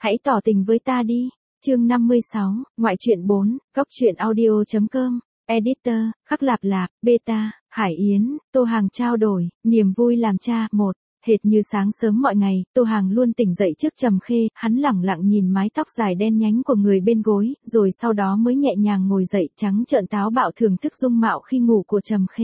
Hãy tỏ tình với ta đi. Chương 56, ngoại truyện 4, góc truyện audio.com, editor, Khắc Lạp Lạp, beta, Hải Yến, Tô Hàng trao đổi, niềm vui làm cha, 1. Hệt như sáng sớm mọi ngày, Tô Hàng luôn tỉnh dậy trước Trầm Khê, hắn lẳng lặng nhìn mái tóc dài đen nhánh của người bên gối, rồi sau đó mới nhẹ nhàng ngồi dậy trắng trợn táo bạo thưởng thức dung mạo khi ngủ của Trầm Khê.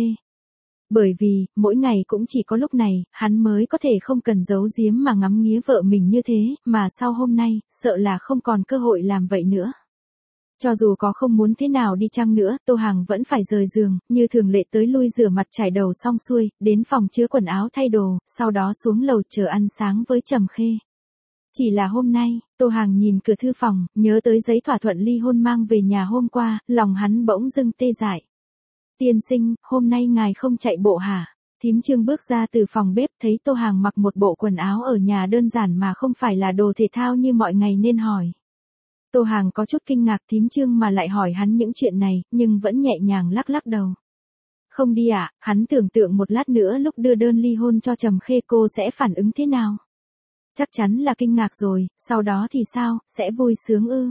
Bởi vì, mỗi ngày cũng chỉ có lúc này, hắn mới có thể không cần giấu giếm mà ngắm nghía vợ mình như thế, mà sau hôm nay, sợ là không còn cơ hội làm vậy nữa. Cho dù có không muốn thế nào đi chăng nữa, Tô Hàng vẫn phải rời giường, như thường lệ tới lui rửa mặt chải đầu xong xuôi, đến phòng chứa quần áo thay đồ, sau đó xuống lầu chờ ăn sáng với Trầm Khê. Chỉ là hôm nay, Tô Hàng nhìn cửa thư phòng, nhớ tới giấy thỏa thuận ly hôn mang về nhà hôm qua, lòng hắn bỗng dưng tê dại. Tiên sinh, hôm nay ngài không chạy bộ hả? Thím Trương bước ra từ phòng bếp thấy Tô Hàng mặc một bộ quần áo ở nhà đơn giản mà không phải là đồ thể thao như mọi ngày nên hỏi. Tô Hàng có chút kinh ngạc thím Trương mà lại hỏi hắn những chuyện này, nhưng vẫn nhẹ nhàng lắc lắc đầu. Không đi ạ, hắn tưởng tượng một lát nữa lúc đưa đơn ly hôn cho Trầm Khê cô sẽ phản ứng thế nào? Chắc chắn là kinh ngạc rồi, sau đó thì sao, sẽ vui sướng ư?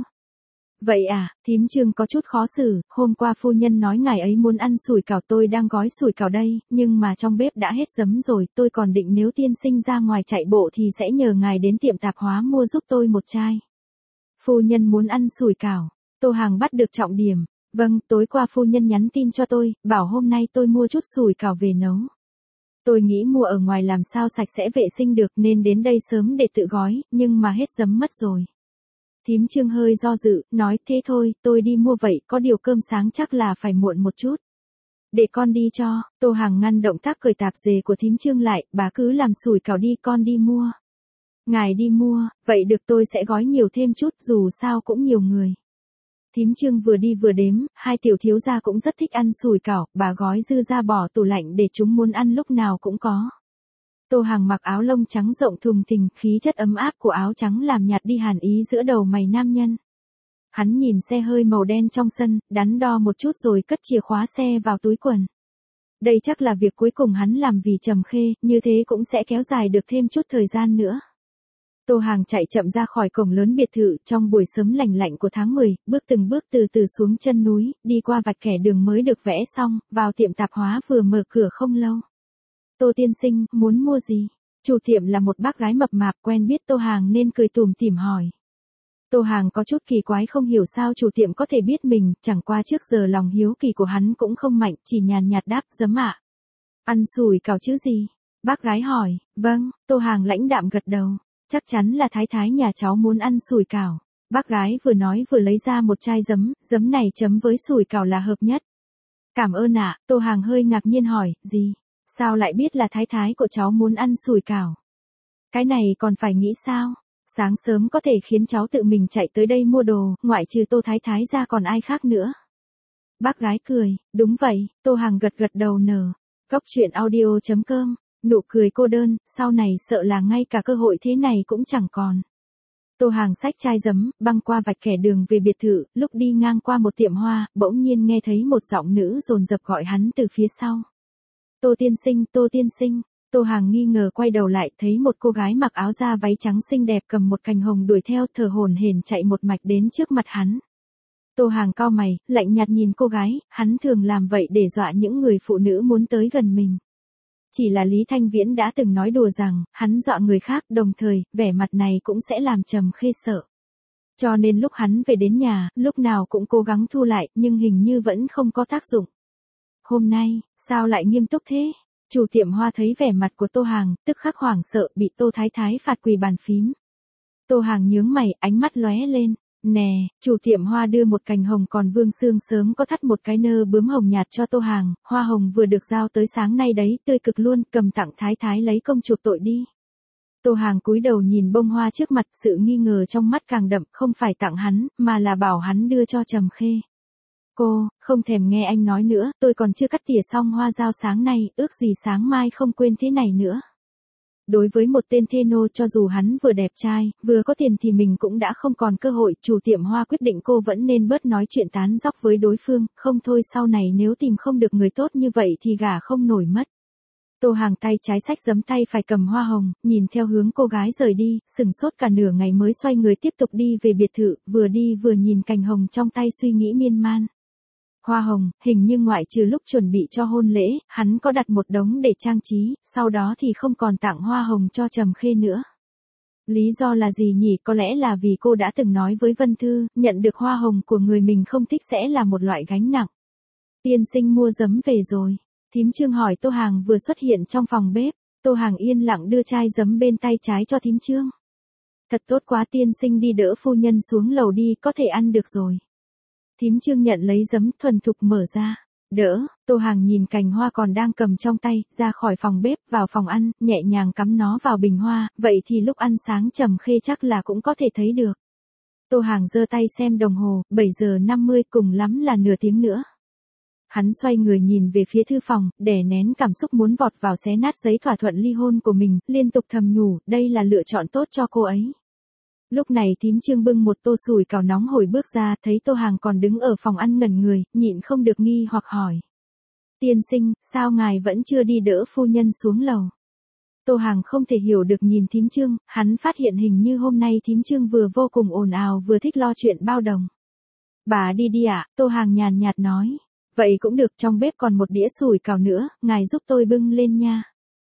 Vậy à, thím Trương có chút khó xử, hôm qua phu nhân nói ngài ấy muốn ăn sủi cảo tôi đang gói sủi cảo đây, nhưng mà trong bếp đã hết giấm rồi, tôi còn định nếu tiên sinh ra ngoài chạy bộ thì sẽ nhờ ngài đến tiệm tạp hóa mua giúp tôi một chai. Phu nhân muốn ăn sủi cảo, Tô Hàng bắt được trọng điểm, vâng, tối qua phu nhân nhắn tin cho tôi, bảo hôm nay tôi mua chút sủi cảo về nấu. Tôi nghĩ mua ở ngoài làm sao sạch sẽ vệ sinh được nên đến đây sớm để tự gói, nhưng mà hết giấm mất rồi. Thím Trương hơi do dự, nói thế thôi, tôi đi mua vậy, có điều cơm sáng chắc là phải muộn một chút. Để con đi cho, Tô Hàng ngăn động tác cởi tạp dề của thím Trương lại, bà cứ làm sủi cảo đi con đi mua. Ngài đi mua, vậy được tôi sẽ gói nhiều thêm chút dù sao cũng nhiều người. Thím Trương vừa đi vừa đếm, hai tiểu thiếu gia cũng rất thích ăn sủi cảo, bà gói dư ra bỏ tủ lạnh để chúng muốn ăn lúc nào cũng có. Tô Hàng mặc áo lông trắng rộng thùng thình, khí chất ấm áp của áo trắng làm nhạt đi hàn ý giữa đầu mày nam nhân. Hắn nhìn xe hơi màu đen trong sân, đắn đo một chút rồi cất chìa khóa xe vào túi quần. Đây chắc là việc cuối cùng hắn làm vì Trầm Khê, như thế cũng sẽ kéo dài được thêm chút thời gian nữa. Tô Hàng chạy chậm ra khỏi cổng lớn biệt thự trong buổi sớm lạnh lạnh của tháng 10, bước từng bước từ từ xuống chân núi, đi qua vạch kẻ đường mới được vẽ xong, vào tiệm tạp hóa vừa mở cửa không lâu. Tô tiên sinh, muốn mua gì? Chủ tiệm là một bác gái mập mạp quen biết Tô Hàng nên cười tủm tỉm hỏi. Tô Hàng có chút kỳ quái không hiểu sao chủ tiệm có thể biết mình, chẳng qua trước giờ lòng hiếu kỳ của hắn cũng không mạnh, chỉ nhàn nhạt đáp, giấm ạ. Ăn sủi cảo chứ gì? Bác gái hỏi, vâng, Tô Hàng lãnh đạm gật đầu. Chắc chắn là thái thái nhà cháu muốn ăn sủi cảo. Bác gái vừa nói vừa lấy ra một chai giấm này chấm với sủi cảo là hợp nhất. Cảm ơn ạ, Tô Hàng hơi ngạc nhiên hỏi, gì? Sao lại biết là thái thái của cháu muốn ăn sủi cảo? Cái này còn phải nghĩ sao? Sáng sớm có thể khiến cháu tự mình chạy tới đây mua đồ, ngoại trừ Tô thái thái ra còn ai khác nữa. Bác gái cười, đúng vậy, Tô Hàng gật gật đầu nở. Góc truyện audio.com, nụ cười cô đơn, sau này sợ là ngay cả cơ hội thế này cũng chẳng còn. Tô Hàng xách chai giấm, băng qua vạch kẻ đường về biệt thự, lúc đi ngang qua một tiệm hoa, bỗng nhiên nghe thấy một giọng nữ dồn dập gọi hắn từ phía sau. Tô tiên sinh, Tô tiên sinh. Tô Hàng nghi ngờ quay đầu lại thấy một cô gái mặc áo da váy trắng xinh đẹp cầm một cành hồng đuổi theo thở hổn hển chạy một mạch đến trước mặt hắn. Tô Hàng cau mày, lạnh nhạt nhìn cô gái, hắn thường làm vậy để dọa những người phụ nữ muốn tới gần mình. Chỉ là Lý Thanh Viễn đã từng nói đùa rằng, hắn dọa người khác đồng thời, vẻ mặt này cũng sẽ làm Trầm Khê sợ. Cho nên lúc hắn về đến nhà, lúc nào cũng cố gắng thu lại, nhưng hình như vẫn không có tác dụng. Hôm nay, sao lại nghiêm túc thế? Chủ tiệm hoa thấy vẻ mặt của Tô Hàng, tức khắc hoảng sợ bị Tô Thái Thái phạt quỳ bàn phím. Tô Hàng nhướng mày, ánh mắt lóe lên. Nè, chủ tiệm hoa đưa một cành hồng còn Vương Sương sớm có thắt một cái nơ bướm hồng nhạt cho Tô Hàng, hoa hồng vừa được giao tới sáng nay đấy, tươi cực luôn, cầm tặng Thái Thái lấy công chuộc tội đi. Tô Hàng cúi đầu nhìn bông hoa trước mặt, sự nghi ngờ trong mắt càng đậm, không phải tặng hắn, mà là bảo hắn đưa cho Trầm Khê. Cô, không thèm nghe anh nói nữa, tôi còn chưa cắt tỉa xong hoa giao sáng nay, ước gì sáng mai không quên thế này nữa. Đối với một tên thê nô cho dù hắn vừa đẹp trai, vừa có tiền thì mình cũng đã không còn cơ hội, chủ tiệm hoa quyết định cô vẫn nên bớt nói chuyện tán dóc với đối phương, không thôi sau này nếu tìm không được người tốt như vậy thì gả không nổi mất. Tô Hàng tay trái xách giấm tay phải cầm hoa hồng, nhìn theo hướng cô gái rời đi, sừng sốt cả nửa ngày mới xoay người tiếp tục đi về biệt thự, vừa đi vừa nhìn cành hồng trong tay suy nghĩ miên man. Hoa hồng, hình như ngoại trừ lúc chuẩn bị cho hôn lễ, hắn có đặt một đống để trang trí, sau đó thì không còn tặng hoa hồng cho Trầm Khê nữa. Lý do là gì nhỉ? Có lẽ là vì cô đã từng nói với Vân Thư, nhận được hoa hồng của người mình không thích sẽ là một loại gánh nặng. Tiên sinh mua giấm về rồi. Thím Trương hỏi Tô Hàng vừa xuất hiện trong phòng bếp. Tô Hàng yên lặng đưa chai giấm bên tay trái cho thím Trương. Thật tốt quá, tiên sinh đi đỡ phu nhân xuống lầu đi, có thể ăn được rồi. Thím Trương nhận lấy giấm thuần thục mở ra. Đỡ, Tô Hàng nhìn cành hoa còn đang cầm trong tay, ra khỏi phòng bếp, vào phòng ăn, nhẹ nhàng cắm nó vào bình hoa, vậy thì lúc ăn sáng Trầm Khê chắc là cũng có thể thấy được. Tô Hàng giơ tay xem đồng hồ, 7 giờ 50, cùng lắm là nửa tiếng nữa. Hắn xoay người nhìn về phía thư phòng, đè nén cảm xúc muốn vọt vào xé nát giấy thỏa thuận ly hôn của mình, liên tục thầm nhủ, đây là lựa chọn tốt cho cô ấy. Lúc này thím Trương bưng một tô sủi cảo nóng hổi bước ra, thấy Tô Hàng còn đứng ở phòng ăn ngẩn người, nhịn không được nghi hoặc hỏi. Tiên sinh, sao ngài vẫn chưa đi đỡ phu nhân xuống lầu? Tô Hàng không thể hiểu được nhìn thím Trương, hắn phát hiện hình như hôm nay thím Trương vừa vô cùng ồn ào vừa thích lo chuyện bao đồng. Bà đi đi ạ, Tô Hàng nhàn nhạt nói. Vậy cũng được, trong bếp còn một đĩa sủi cảo nữa, ngài giúp tôi bưng lên nha.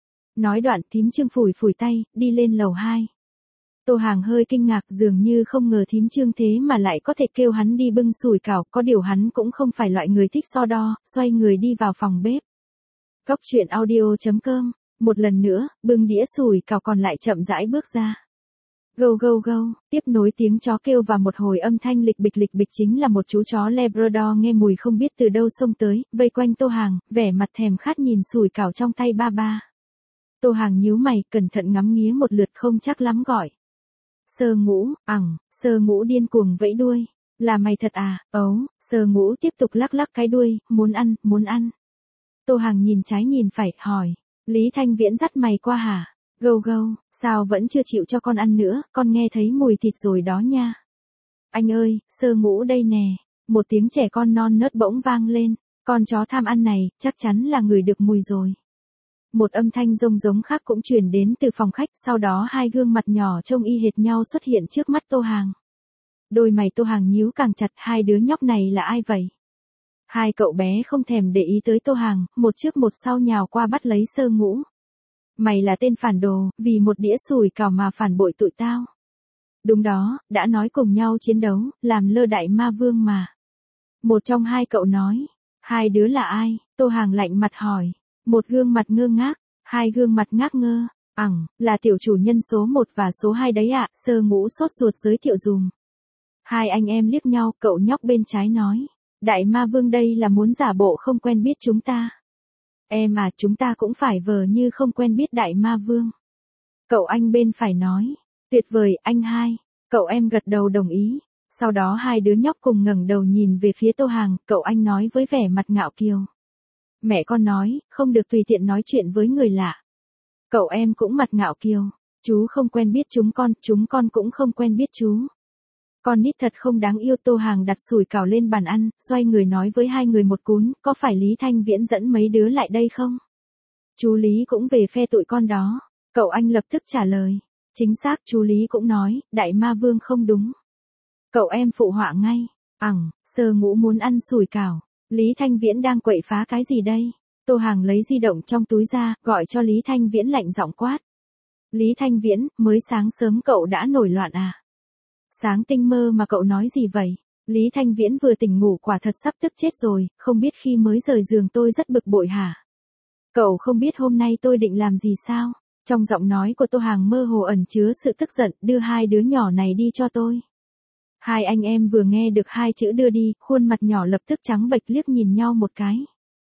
Nói đoạn thím Trương phủi phủi tay, đi lên lầu 2. Tô Hàng hơi kinh ngạc, dường như không ngờ thím Trương thế mà lại có thể kêu hắn đi bưng sủi cảo, có điều hắn cũng không phải loại người thích so đo, xoay người đi vào phòng bếp. Cóc truyện audio.com, một lần nữa, bưng đĩa sủi cảo còn lại chậm rãi bước ra. Gâu gâu gâu, tiếp nối tiếng chó kêu và một hồi âm thanh lịch bịch chính là một chú chó Labrador nghe mùi không biết từ đâu xông tới, vây quanh Tô Hàng, vẻ mặt thèm khát nhìn sủi cảo trong tay ba ba. Tô Hàng nhíu mày, cẩn thận ngắm nghía một lượt không chắc lắm gọi. Sơ Ngũ, Sơ Ngũ điên cuồng vẫy đuôi. Là mày thật à? Ấu, Sơ Ngũ tiếp tục lắc lắc cái đuôi, muốn ăn. Tô Hàng nhìn trái nhìn phải, hỏi. Lý Thanh Viễn dắt mày qua hả? Gâu gâu, sao vẫn chưa chịu cho con ăn nữa, con nghe thấy mùi thịt rồi đó nha. Anh ơi, Sơ Ngũ đây nè. Một tiếng trẻ con non nớt bỗng vang lên, con chó tham ăn này, chắc chắn là ngửi được mùi rồi. Một âm thanh rông giống khác cũng truyền đến từ phòng khách, sau đó hai gương mặt nhỏ trông y hệt nhau xuất hiện trước mắt Tô Hàng. Đôi mày Tô Hàng nhíu càng chặt, hai đứa nhóc này là ai vậy? Hai cậu bé không thèm để ý tới Tô Hàng, một trước một sau nhào qua bắt lấy Sơ Ngũ. Mày là tên phản đồ, vì một đĩa sủi cảo mà phản bội tụi tao. Đúng đó, đã nói cùng nhau chiến đấu, làm lơ đại ma vương mà. Một trong hai cậu nói. Hai đứa là ai? Tô Hàng lạnh mặt hỏi. Một gương mặt ngơ ngác, hai gương mặt ngác ngơ. Là tiểu chủ nhân số 1 và số 2 đấy ạ, Sơ Ngũ sốt ruột giới thiệu dùm. Hai anh em liếc nhau, cậu nhóc bên trái nói. Đại ma vương đây là muốn giả bộ không quen biết chúng ta. Em à, chúng ta cũng phải vờ như không quen biết đại ma vương. Cậu anh bên phải nói. Tuyệt vời, anh hai. Cậu em gật đầu đồng ý. Sau đó hai đứa nhóc cùng ngẩng đầu nhìn về phía Tô Hàng, cậu anh nói với vẻ mặt ngạo kiều. Mẹ con nói, không được tùy tiện nói chuyện với người lạ. Cậu em cũng mặt ngạo kiều. Chú không quen biết chúng con cũng không quen biết chú. Con nít thật không đáng yêu. Tô Hàng đặt sủi cảo lên bàn ăn, xoay người nói với hai người một cún, có phải Lý Thanh Viễn dẫn mấy đứa lại đây không? Chú Lý cũng về phe tụi con đó. Cậu anh lập tức trả lời. Chính xác, chú Lý cũng nói, đại ma vương không đúng. Cậu em phụ họa ngay. Sơ Ngũ muốn ăn sủi cảo. Lý Thanh Viễn đang quậy phá cái gì đây? Tô Hàng lấy di động trong túi ra, gọi cho Lý Thanh Viễn lạnh giọng quát. Lý Thanh Viễn, mới sáng sớm cậu đã nổi loạn à? Sáng tinh mơ mà cậu nói gì vậy? Lý Thanh Viễn vừa tỉnh ngủ quả thật sắp tức chết rồi, không biết khi mới rời giường tôi rất bực bội hả? Cậu không biết hôm nay tôi định làm gì sao? Trong giọng nói của Tô Hàng mơ hồ ẩn chứa sự tức giận, đưa hai đứa nhỏ này đi cho tôi. Hai anh em vừa nghe được hai chữ đưa đi, khuôn mặt nhỏ lập tức trắng bệch liếc nhìn nhau một cái.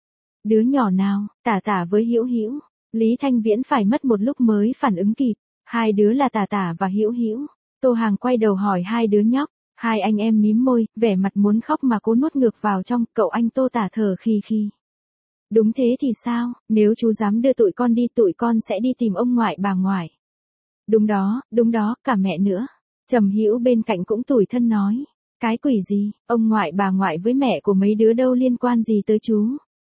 Đứa nhỏ nào? Tả Tả với Hữu Hữu. Lý Thanh Viễn phải mất một lúc mới phản ứng kịp. Hai đứa là Tả Tả và Hữu Hữu. Tô Hàng quay đầu hỏi hai đứa nhóc. Hai anh em mím môi, vẻ mặt muốn khóc mà cố nuốt ngược vào trong. Cậu anh Tô Tả thở khì khì. Đúng thế thì sao? Nếu chú dám đưa tụi con đi, tụi con sẽ đi tìm ông ngoại bà ngoại. Đúng đó, cả mẹ nữa. Trầm Hữu bên cạnh cũng tủi thân nói. Cái quỷ gì, ông ngoại bà ngoại với mẹ của mấy đứa đâu liên quan gì tới chú.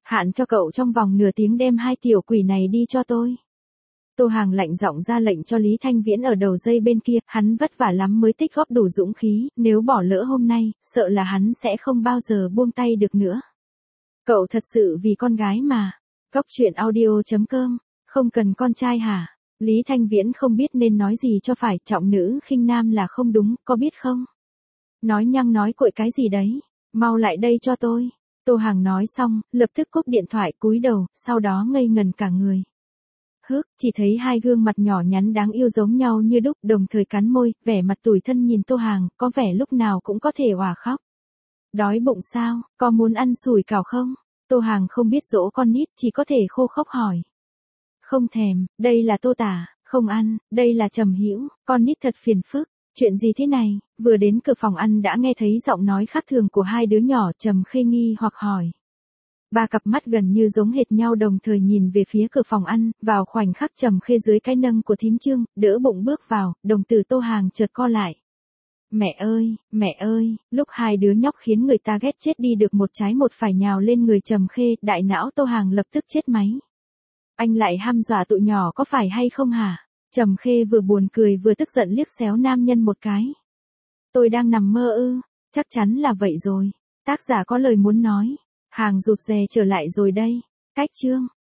Hạn cho cậu trong vòng nửa tiếng đem hai tiểu quỷ này đi cho tôi. Tô Hàng lạnh giọng ra lệnh cho Lý Thanh Viễn ở đầu dây bên kia, hắn vất vả lắm mới tích góp đủ dũng khí, nếu bỏ lỡ hôm nay, sợ là hắn sẽ không bao giờ buông tay được nữa. Cậu thật sự vì con gái mà. Góc truyện audio.com, không cần con trai hả? Lý Thanh Viễn không biết nên nói gì cho phải, trọng nữ khinh nam là không đúng, có biết không? Nói nhăng nói cuội cái gì đấy? Mau lại đây cho tôi. Tô Hàng nói xong, lập tức cúp điện thoại cúi đầu, sau đó ngây ngần cả người. Chỉ thấy hai gương mặt nhỏ nhắn đáng yêu giống nhau như đúc, đồng thời cắn môi, vẻ mặt tủi thân nhìn Tô Hàng, có vẻ lúc nào cũng có thể òa khóc. Đói bụng sao, có muốn ăn sủi cảo không? Tô Hàng không biết dỗ con nít, chỉ có thể khô khốc hỏi. Không thèm, đây là Tô Tả, không ăn, đây là Trầm Hữu, con nít thật phiền phức. Chuyện gì thế này? Vừa đến cửa phòng ăn đã nghe thấy giọng nói khác thường của hai đứa nhỏ, Trầm Khê nghi hoặc hỏi. Ba cặp mắt gần như giống hệt nhau đồng thời nhìn về phía cửa phòng ăn, vào khoảnh khắc Trầm Khê dưới cái nâng của thím Trương, đỡ bụng bước vào, đồng tử Tô Hàng chợt co lại. Mẹ ơi, lúc hai đứa nhóc khiến người ta ghét chết đi được một trái một phải nhào lên người Trầm Khê, đại não Tô Hàng lập tức chết máy. Anh lại hăm dọa tụi nhỏ có phải hay không hả? Trầm Khê vừa buồn cười vừa tức giận liếc xéo nam nhân một cái. Tôi đang nằm mơ ư? Chắc chắn là vậy rồi. Tác giả có lời muốn nói. Hàng rụt rè trở lại rồi đây. Cách chương